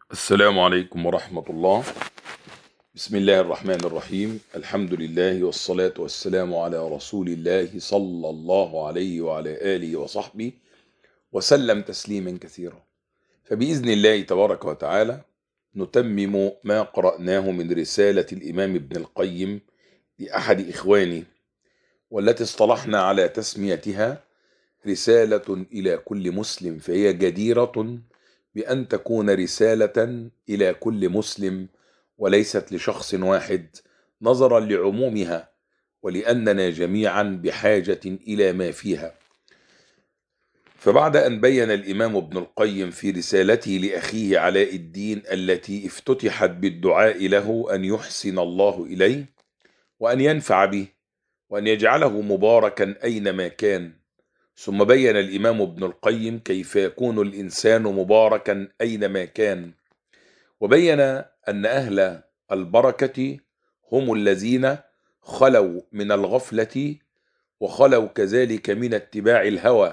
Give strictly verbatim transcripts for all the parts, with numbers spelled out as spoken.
السلام عليكم ورحمة الله. بسم الله الرحمن الرحيم. الحمد لله والصلاة والسلام على رسول الله صلى الله عليه وعلى آله وصحبه وسلم تسليما كثيرا. فبإذن الله تبارك وتعالى نتمم ما قرأناه من رسالة الإمام ابن القيم لأحد إخواني، والتي اصطلحنا على تسميتها رسالة إلى كل مسلم، فهي جديرة بأن تكون رسالة إلى كل مسلم وليست لشخص واحد، نظرا لعمومها ولأننا جميعا بحاجة إلى ما فيها. فبعد أن بين الإمام ابن القيم في رسالته لأخيه علاء الدين التي افتتحت بالدعاء له أن يحسن الله إليه وأن ينفع به وأن يجعله مباركا أينما كان، ثم بين الإمام ابن القيم كيف يكون الإنسان مباركا أينما كان، وبين أن أهل البركة هم الذين خلوا من الغفلة وخلوا كذلك من اتباع الهوى،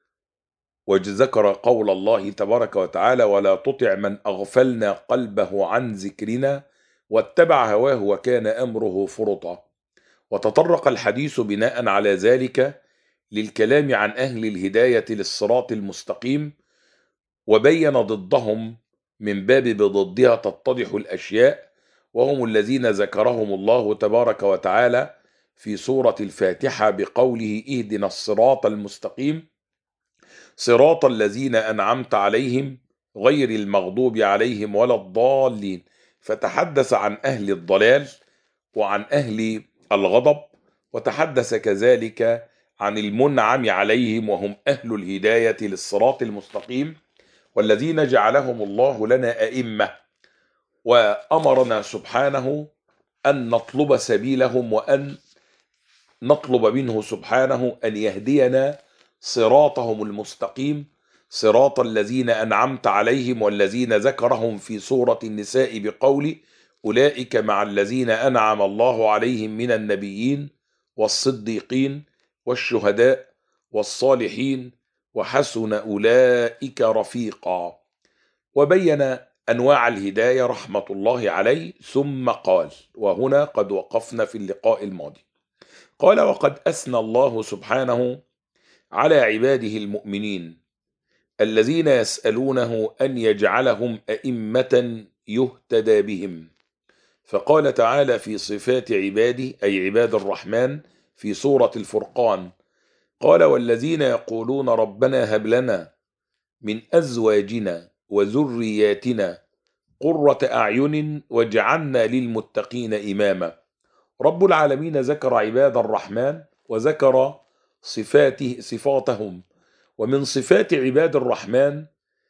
وذكر قول الله تبارك وتعالى: ولا تطع من أغفلنا قلبه عن ذكرنا واتبع هواه وكان أمره فرطا. وتطرق الحديث بناء على ذلك للكلام عن أهل الهداية للصراط المستقيم، وبين ضدهم من باب بضدها تتضح الأشياء، وهم الذين ذكرهم الله تبارك وتعالى في سورة الفاتحة بقوله: اهدنا الصراط المستقيم صراط الذين أنعمت عليهم غير المغضوب عليهم ولا الضالين. فتحدث عن أهل الضلال وعن أهل الغضب، وتحدث كذلك عن المنعم عليهم وهم أهل الهداية للصراط المستقيم، والذين جعلهم الله لنا أئمة، وأمرنا سبحانه أن نطلب سبيلهم وأن نطلب منه سبحانه أن يهدينا صراطهم المستقيم، صراط الذين أنعمت عليهم، والذين ذكرهم في سورة النساء بقول: أولئك مع الذين أنعم الله عليهم من النبيين والصديقين والشهداء والصالحين وحسن أولئك رفيقا. وبين أنواع الهداية رحمة الله عليه، ثم قال، وهنا قد وقفنا في اللقاء الماضي، قال: وقد أثنى الله سبحانه على عباده المؤمنين الذين يسألونه أن يجعلهم أئمة يهتدى بهم، فقال تعالى في صفات عباده أي عباد الرحمن في سورة الفرقان: قال: والذين يقولون ربنا هب لنا من أزواجنا وذرياتنا قرة أعين واجعلنا للمتقين إماما. رب العالمين ذكر عباد الرحمن وذكر صفاته صفاتهم، ومن صفات عباد الرحمن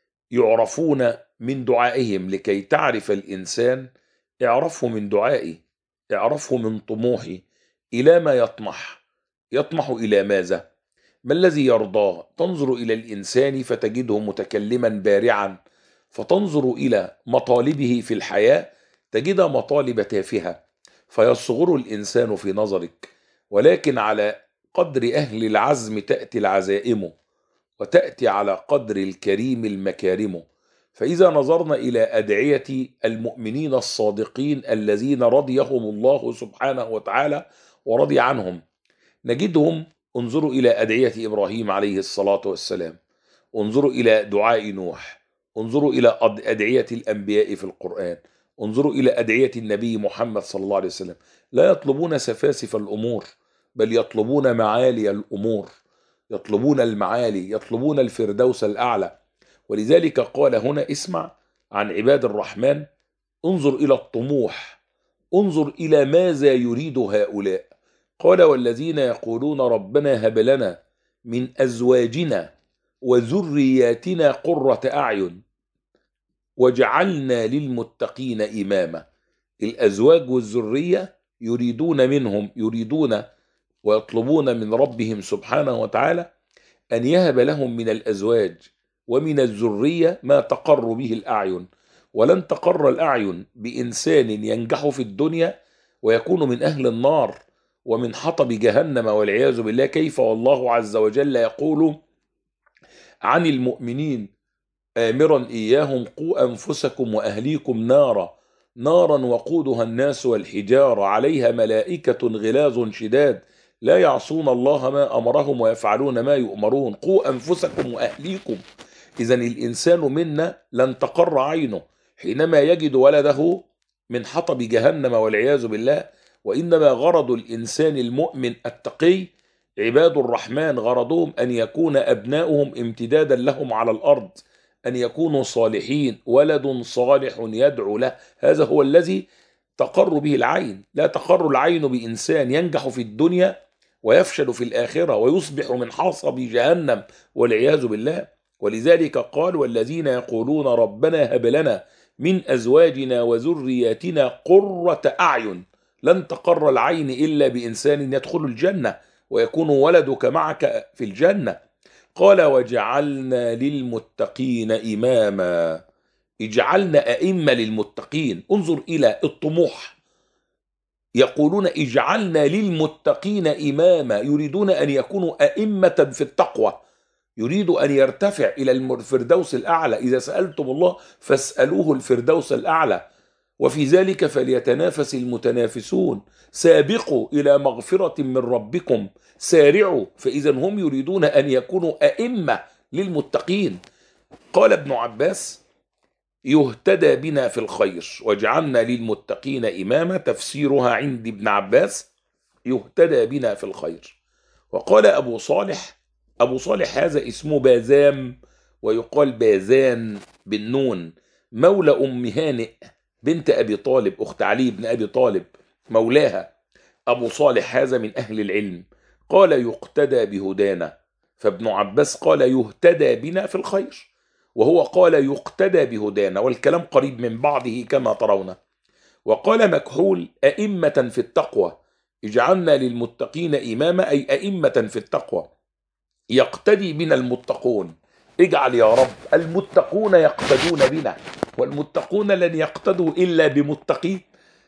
يعرفون من دعائهم. لكي تعرف الإنسان اعرفه من دعائه، اعرفه من طموحه، إلى ما يطمح. يطمح إلى ماذا؟ ما الذي يرضاه؟ تنظر إلى الإنسان فتجده متكلما بارعا، فتنظر إلى مطالبه في الحياة تجد مطالب تافهة، فيصغر الإنسان في نظرك. ولكن على قدر أهل العزم تأتي العزائم، وتأتي على قدر الكريم المكارم. فإذا نظرنا إلى أدعية المؤمنين الصادقين الذين رضيهم الله سبحانه وتعالى ورضي عنهم، نجدهم: انظروا إلى أدعية إبراهيم عليه الصلاة والسلام، انظروا إلى دعاء نوح، انظروا إلى أدعية الأنبياء في القرآن، انظروا إلى أدعية النبي محمد صلى الله عليه وسلم. لا يطلبون سفاسف الأمور، بل يطلبون معالي الأمور، يطلبون المعالي، يطلبون الفردوس الأعلى. ولذلك قال هنا: اسمع عن عباد الرحمن، انظر إلى الطموح، انظر إلى ماذا يريد هؤلاء. قال: والذين يقولون ربنا هب لنا من أزواجنا وذرياتنا قرة أعين وجعلنا للمتقين إماما. الأزواج والذرية يريدون منهم، يريدون ويطلبون من ربهم سبحانه وتعالى أن يهب لهم من الأزواج ومن الذرية ما تقر به الأعين. ولن تقر الأعين بإنسان ينجح في الدنيا ويكون من أهل النار ومن حطب جهنم والعياذ بالله. كيف والله عز وجل يقول عن المؤمنين آمرا إياهم قوا أنفسكم وأهليكم نارا نارا وقودها الناس والحجارة عليها ملائكة غلاظ شداد لا يعصون الله ما أمرهم ويفعلون ما يؤمرون قوا أنفسكم وأهليكم. إذا الإنسان منا لن تقر عينه حينما يجد ولده من حطب جهنم والعياذ بالله، وإنما غرض الإنسان المؤمن التقي عباد الرحمن غرضهم أن يكون أبناؤهم امتدادا لهم على الأرض، أن يكونوا صالحين، ولد صالح يدعو له. هذا هو الذي تقر به العين. لا تقر العين بإنسان ينجح في الدنيا ويفشل في الآخرة ويصبح من حصب جهنم والعياذ بالله. ولذلك قال: والذين يقولون ربنا هب لنا من أزواجنا وذرياتنا قرة أعين. لن تقر العين إلا بإنسان يدخل الجنة ويكون ولدك معك في الجنة. قال: وجعلنا للمتقين إماما. اجعلنا أئمة للمتقين. انظر إلى الطموح، يقولون اجعلنا للمتقين إماما، يريدون أن يكونوا أئمة في التقوى، يريد أن يرتفع إلى الفردوس الأعلى. إذا سألتم الله فاسألوه الفردوس الأعلى، وفي ذلك فليتنافس المتنافسون. سابقوا إلى مغفرة من ربكم، سارعوا. فإذا هم يريدون أن يكونوا أئمة للمتقين. قال ابن عباس: يهتدى بنا في الخير وجعلنا للمتقين إماما. تفسيرها عند ابن عباس: يهتدى بنا في الخير. وقال أبو صالح، أبو صالح هذا اسمه بازام ويقال بازان بالنون، مولى أم هانئ بنت أبي طالب أخت علي بن أبي طالب مولاها. أبو صالح هذا من أهل العلم. قال: يقتدى بهدانا. فابن عباس قال: يهتدى بنا في الخير، وهو قال: يقتدى بهدانا، والكلام قريب من بعضه كما ترون. وقال مكحول: أئمة في التقوى. اجعلنا للمتقين إماما، أي أئمة في التقوى يقتدي بنا المتقون. اجعل يا رب المتقون يقتدون بنا، والمتقون لن يقتدوا إلا بمتقي.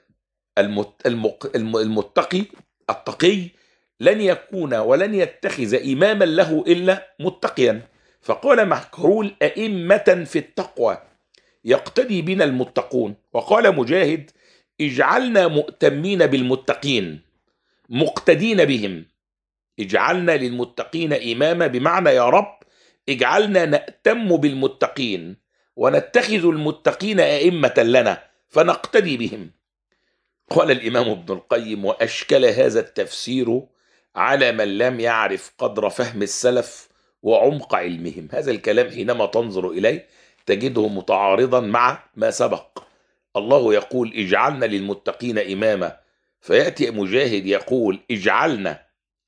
المتقي التقي لن يكون ولن يتخذ إماما له إلا متقيا. فقال مكحول: أئمة في التقوى يقتدي بنا المتقون. وقال مجاهد: اجعلنا مؤتمين بالمتقين مقتدين بهم. اجعلنا للمتقين إماما بمعنى يا رب اجعلنا نأتم بالمتقين ونتخذ المتقين أئمة لنا فنقتدي بهم. قال الإمام ابن القيم: وأشكل هذا التفسير على من لم يعرف قدر فهم السلف وعمق علمهم. هذا الكلام حينما تنظر إليه تجده متعارضا مع ما سبق. الله يقول: اجعلنا للمتقين إماما، فيأتي مجاهد يقول: اجعلنا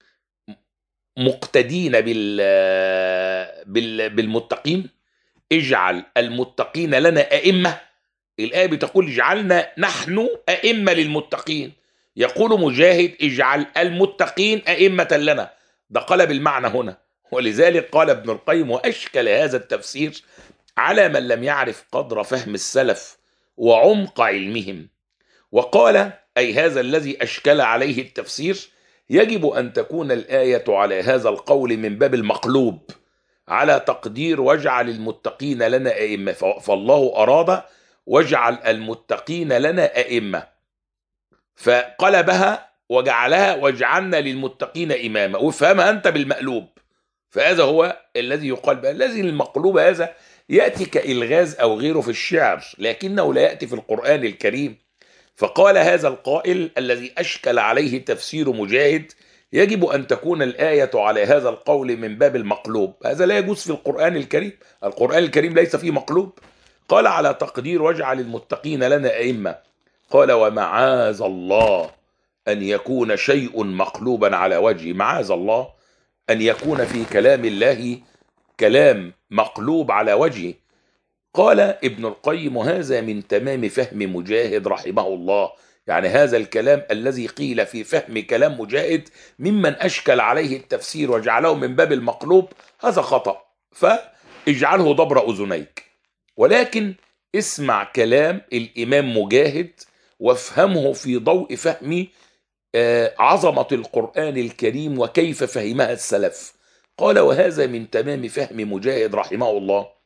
مقتدين بال بالمتقين، اجعل المتقين لنا أئمة. الآية بتقول: اجعلنا نحن أئمة للمتقين. يقول مجاهد: اجعل المتقين أئمة لنا. ده قلب المعنى هنا. ولذلك قال ابن القيم: وأشكل هذا التفسير على من لم يعرف قدر فهم السلف وعمق علمهم. وقال: أي هذا الذي أشكل عليه التفسير يجب أن تكون الآية على هذا القول من باب المقلوب، على تقدير واجعل المتقين لنا أئمة. فالله أراد واجعل المتقين لنا أئمة، فقلبها وجعلها واجعلنا للمتقين إماما، وفهمها أنت بالمقلوب. فهذا هو الذي يقال بها. الذي المقلوب هذا يأتي كإلغاز أو غيره في الشعر، لكنه لا يأتي في القرآن الكريم. فقال هذا القائل الذي أشكل عليه تفسير مجاهد: يجب أن تكون الآية على هذا القول من باب المقلوب. هذا لا يجوز في القرآن الكريم. القرآن الكريم ليس فيه مقلوب. قال: على تقدير واجعل المتقين لنا أئمة. قال: ومعاذ الله أن يكون شيء مقلوبا على وجهه. معاذ الله أن يكون في كلام الله كلام مقلوب على وجهه. قال ابن القيم: هذا من تمام فهم مجاهد رحمه الله. يعني هذا الكلام الذي قيل في فهم كلام مجاهد ممن أشكل عليه التفسير وجعله من باب المقلوب، هذا خطأ. فاجعله ضبر أذنيك، ولكن اسمع كلام الإمام مجاهد وافهمه في ضوء فهم عظمة القرآن الكريم وكيف فهمها السلف. قال: وهذا من تمام فهم مجاهد رحمه الله.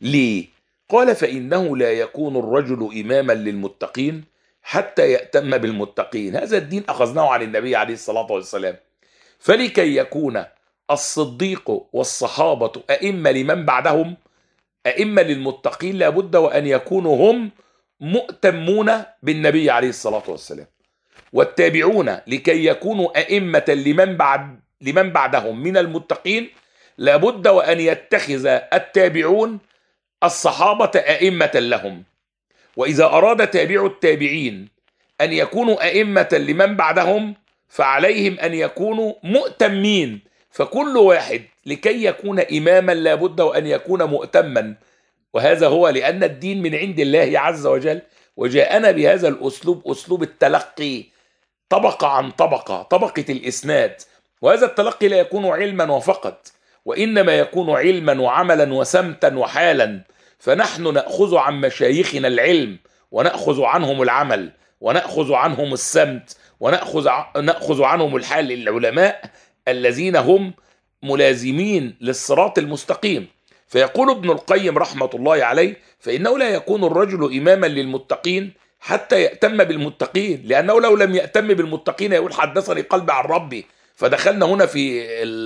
ليه؟ قال فإنه لا يكون الرجل إماما للمتقين حتى يأتم بالمتقين. هذا الدين أخذناه عن النبي عليه الصلاة والسلام. فلكي يكون الصديق والصحابة أئمة لمن بعدهم، أئمة للمتقين، لابد وأن يكونوا هم مؤتمون بالنبي عليه الصلاة والسلام. والتابعون لكي يكونوا أئمة لمن بعد لمن بعدهم من المتقين، لابد وأن يتخذ التابعون الصحابة أئمة لهم. وإذا أراد تابع التابعين أن يكونوا أئمة لمن بعدهم فعليهم أن يكونوا مؤتمين. فكل واحد لكي يكون إماما لابد وأن يكون مؤتما، وهذا هو لأن الدين من عند الله عز وجل، وجاءنا بهذا الأسلوب، أسلوب التلقي، طبقة عن طبقة، طبقة الإسناد. وهذا التلقي لا يكون علما وفقط، وإنما يكون علما وعملا وسمتا وحالا. فنحن نأخذ عن مشايخنا العلم، ونأخذ عنهم العمل، ونأخذ عنهم السمت، ونأخذ نأخذ عنهم الحال، العلماء الذين هم ملازمين للصراط المستقيم. فيقول ابن القيم رحمة الله عليه: فإنه لا يكون الرجل إماما للمتقين حتى يأتم بالمتقين، لأنه لو لم يأتم بالمتقين يقول حدثني قلبي عن ربي. فدخلنا هنا في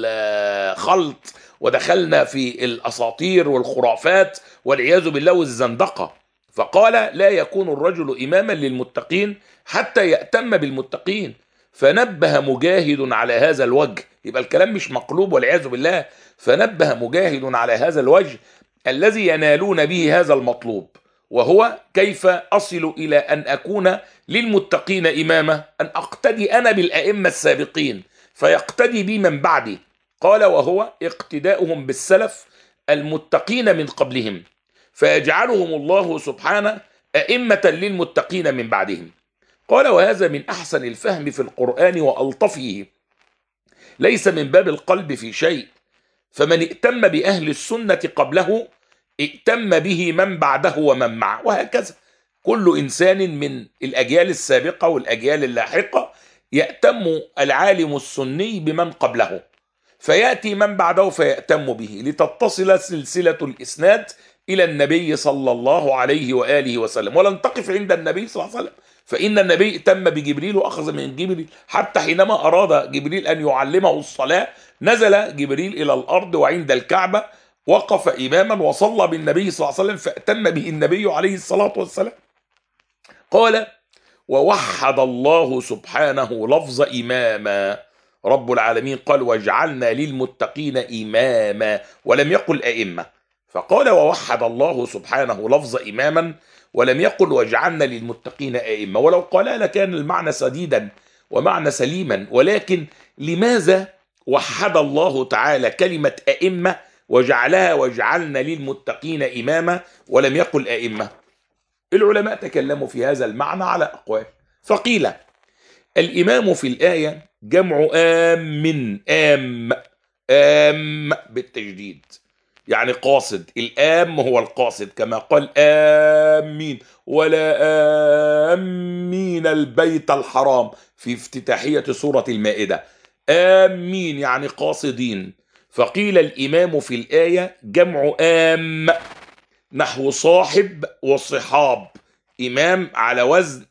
الخلط، ودخلنا في الأساطير والخرافات والعياذ بالله والزندقة. فقال: لا يكون الرجل إماما للمتقين حتى يأتم بالمتقين. فنبه مجاهد على هذا الوجه، يبقى الكلام مش مقلوب والعياذ بالله. فنبه مجاهد على هذا الوجه الذي ينالون به هذا المطلوب، وهو كيف أصل إلى أن أكون للمتقين إماما، أن أقتدي أنا بالأئمة السابقين فيقتدي بي من بعدي. قال: وهو اقتداؤهم بالسلف المتقين من قبلهم، فيجعلهم الله سبحانه أئمة للمتقين من بعدهم. قال: وهذا من أحسن الفهم في القرآن وألطفه، ليس من باب القلب في شيء. فمن ائتم بأهل السنة قبله ائتم به من بعده ومن معه، وهكذا كل إنسان من الأجيال السابقة والأجيال اللاحقة يأتم العالم السني بمن قبله، فيأتي من بعده فيأتم به، لتتصل سلسلة الإسناد إلى النبي صلى الله عليه وآله وسلم. ولن تقف عند النبي صلى الله عليه وسلم، فإن النبي ائتم بجبريل وأخذ من جبريل، حتى حينما أراد جبريل أن يعلمه الصلاة نزل جبريل إلى الأرض وعند الكعبة وقف إماما وصلى بالنبي صلى الله عليه وسلم، فأتم به النبي عليه الصلاة والسلام. قال: ووحد الله سبحانه لفظ إماما. رب العالمين قال: واجعلنا للمتقين إماما، ولم يقل أئمة. فقال: ووحد الله سبحانه لفظ إماما، ولم يقل واجعلنا للمتقين أئمة. ولو قال لكان المعنى سديدا ومعنى سليما، ولكن لماذا وحد الله تعالى كلمة أئمة وجعلها واجعلنا للمتقين إماما ولم يقل أئمة؟ العلماء تكلموا في هذا المعنى على أقوال. فقيل: الإمام في الآية جمع آم، آم آم بالتجديد، يعني قاصد. الآم هو القاصد، كما قال: آمين ولا آمين البيت الحرام في افتتاحية سورة المائدة. آمين يعني قاصدين. فقيل: الإمام في الآية جمع آم، نحو صاحب وصحاب. إمام على وزن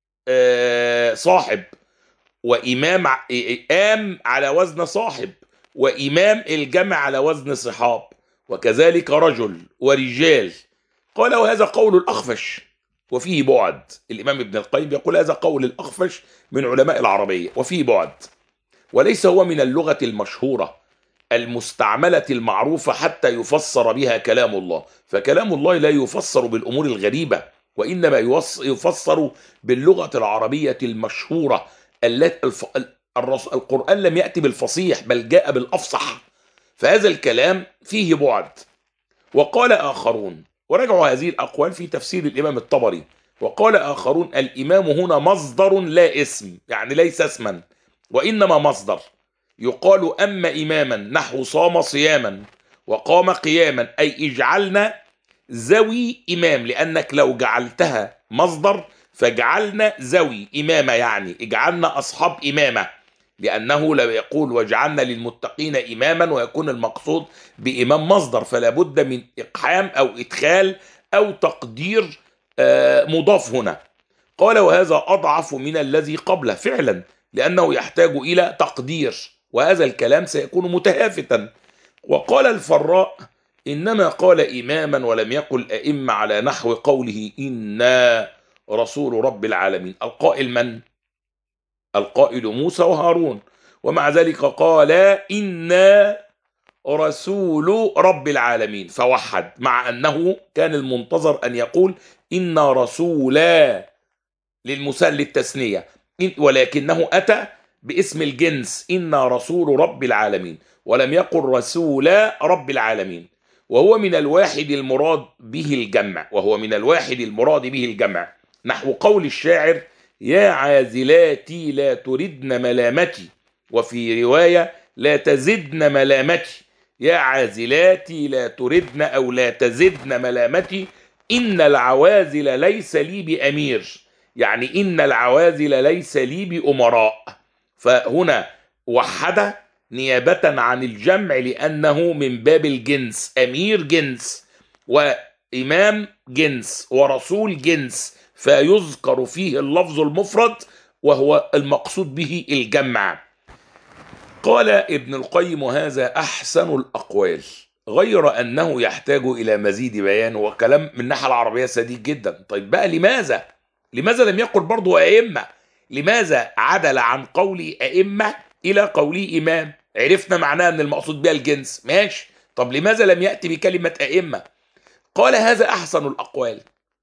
آه صاحب، وإمام آم على وزن صاحب، وإمام الجمع على وزن صحاب، وكذلك رجل ورجال. قال: وهذا قول الأخفش وفيه بعد. الإمام ابن القيم يقول: هذا قول الأخفش من علماء العربية وفيه بعد، وليس هو من اللغة المشهورة المستعملة المعروفة حتى يفسر بها كلام الله. فكلام الله لا يفسر بالأمور الغريبة، وإنما يفسر باللغة العربية المشهورة التي القرآن لم يأتي بالفصيح بل جاء بالأفصح. فهذا الكلام فيه بعد. وقال آخرون، ورجعوا هذه الأقوال في تفسير الإمام الطبري، وقال آخرون: الإمام هنا مصدر لا اسم، يعني ليس اسما وإنما مصدر. يقال أما إماما نحو صام صياما وقام قياما، أي اجعلنا ذوي إمام، لأنك لو جعلتها مصدر فجعلنا ذوي إمامة، يعني اجعلنا أصحاب إمامة. لأنه لا يقول وجعلنا للمتقين إماما ويكون المقصود بإمام مصدر، فلا بد من إقحام أو إدخال أو تقدير مضاف هنا. قال وهذا أضعف من الذي قبله فعلا، لأنه يحتاج إلى تقدير، وهذا الكلام سيكون متهافتا. وقال الفراء إنما قال إماما ولم يقل أئمة على نحو قوله إنا رسول رب العالمين. القائل من؟ القائل موسى وهارون، ومع ذلك قال إنا رسول رب العالمين فوحد، مع أنه كان المنتظر أن يقول إنا رسولا للمثال للتثنية، ولكنه أتى باسم الجنس إنا رسول رب العالمين، ولم يقل رسول رب العالمين. وهو من الواحد المراد به الجمع وهو من الواحد المراد به الجمع نحو قول الشاعر يا عازلاتي لا تردن ملامتي، وفي رواية لا تزدن ملامتي. يا عازلاتي لا تردن أو لا تزدن ملامتي، إن العوازل ليس لي بأمير، يعني إن العوازل ليس لي بأمراء. فهنا وحد نيابة عن الجمع لأنه من باب الجنس، أمير جنس وإمام جنس ورسول جنس، فيذكر فيه اللفظ المفرد وهو المقصود به الجمع. قال ابن القيم هذا أحسن الأقوال، غير أنه يحتاج إلى مزيد بيان، وكلام من الناحية العربية سديد جدا. طيب بقى لماذا لماذا لم يقل برضو أئمة؟ لماذا عدل عن قولي أئمة إلى قولي إمام؟ عرفنا معناه أن المقصود بها الجنس، ماشي. طب لماذا لم يأتي بكلمة أئمة؟ قال هذا أحسن الأقوال،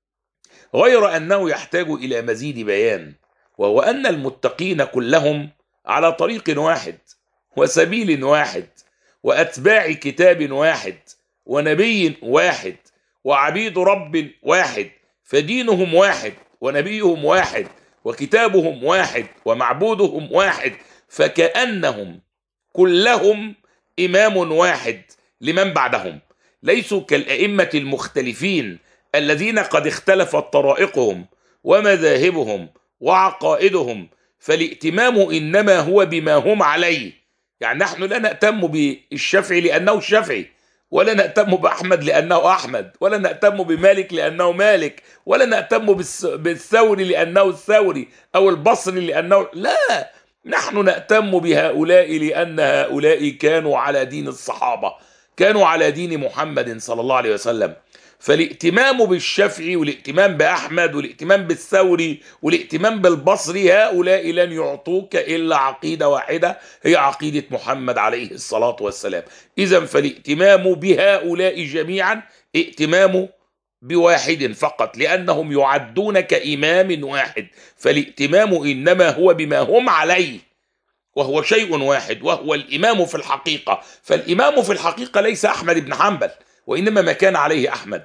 غير أنه يحتاج إلى مزيد بيان، وهو أن المتقين كلهم على طريق واحد وسبيل واحد وأتباع كتاب واحد ونبي واحد وعبيد رب واحد، فدينهم واحد ونبيهم واحد وكتابهم واحد ومعبودهم واحد، فكأنهم كلهم إمام واحد لمن بعدهم، ليسوا كالأئمة المختلفين الذين قد اختلفت طرائقهم ومذاهبهم وعقائدهم، فالائتمام إنما هو بما هم عليه. يعني نحن لا نهتم بالشافعي لأنه الشافعي، ولا نهتم بأحمد لأنه أحمد، ولا نهتم بمالك لأنه مالك، ولا نهتم بالثوري لأنه الثوري أو البصري لأنه، لا، نحن نهتم بهؤلاء لأن هؤلاء كانوا على دين الصحابة، كانوا على دين محمد صلى الله عليه وسلم. فالائتمام بالشافعي والائتمام بأحمد والائتمام بالثوري والائتمام بالبصري هؤلاء لن يعطوك إلا عقيدة واحدة، هي عقيدة محمد عليه الصلاة والسلام. إذن فالائتمام بهؤلاء جميعا ائتمام بواحد فقط، لأنهم يعدون كإمام واحد، فالائتمام إنما هو بما هم عليه، وهو شيء واحد، وهو الإمام في الحقيقة. فالإمام في الحقيقة ليس أحمد بن حنبل، وإنما ما كان عليه أحمد.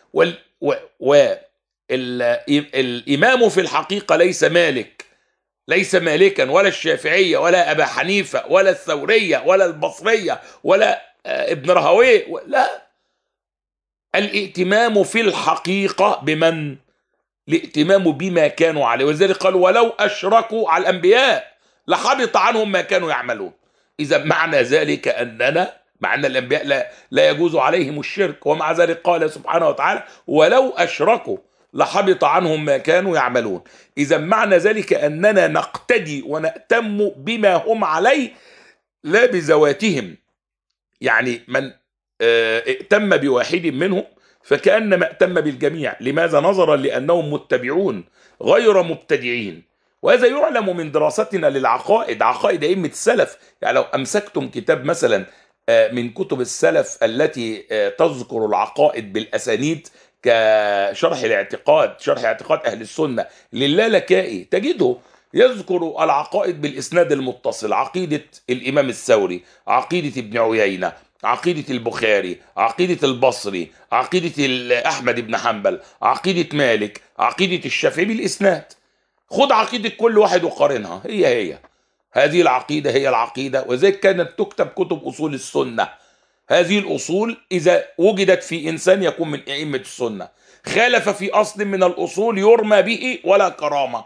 والإمام في الحقيقة ليس مالك، ليس مالكا ولا الشافعية ولا أبا حنيفة ولا الثورية ولا البصرية ولا ابن رهويه، لا، الائتمام في الحقيقة بمن؟ الائتمام بما كانوا عليه، ولذلك قالوا ولو أشركوا على الأنبياء لحبط عنهم ما كانوا يعملون. إذا معنى ذلك أننا مع أن الأنبياء لا, لا يجوز عليهم الشرك، ومع ذلك قال سبحانه وتعالى ولو أشركوا لحبط عنهم ما كانوا يعملون. إذا معنى ذلك أننا نقتدي ونأتم بما هم عليه لا بذواتهم، يعني من ائتم بواحد منهم فكأنما ائتم بالجميع. لماذا؟ نظرا لأنهم متبعون غير مبتدعين. وهذا يعلم من دراستنا للعقائد، عقائد أئمة السلف. يعني لو أمسكتم كتاب مثلا من كتب السلف التي تذكر العقائد بالأسانيد كشرح الاعتقاد، شرح اعتقاد أهل السنة للالكائي، تجده يذكر العقائد بالإسناد المتصل، عقيدة الإمام الثوري، عقيدة ابن عيينة، عقيدة البخاري، عقيدة البصري، عقيدة أحمد بن حنبل، عقيدة مالك، عقيدة الشافعي بالإسناد. خد عقيدة كل واحد وقارنها، هي هي هذه العقيدة هي العقيدة. وذلك كانت تكتب كتب أصول السنة. هذه الأصول إذا وجدت في إنسان يكون من أئمة السنة، خالف في أصل من الأصول يرمى به ولا كرامة.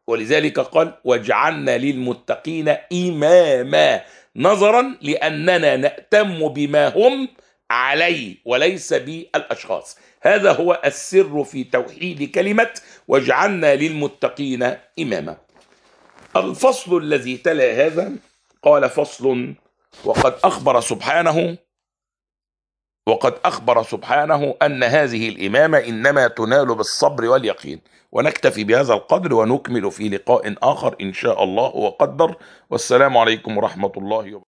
ولذلك قال واجعلنا للمتقين إماما، نظرا لأننا نأتم بما هم عليه وليس بالأشخاص. هذا هو السر في توحيد كلمة واجعلنا للمتقين إماما. الفصل الذي تلا هذا قال فصل وقد أخبر سبحانه وقد أخبر سبحانه أن هذه الإمامة إنما تنال بالصبر واليقين. ونكتفي بهذا القدر ونكمل في لقاء آخر إن شاء الله وقدر. والسلام عليكم ورحمة الله وبركاته.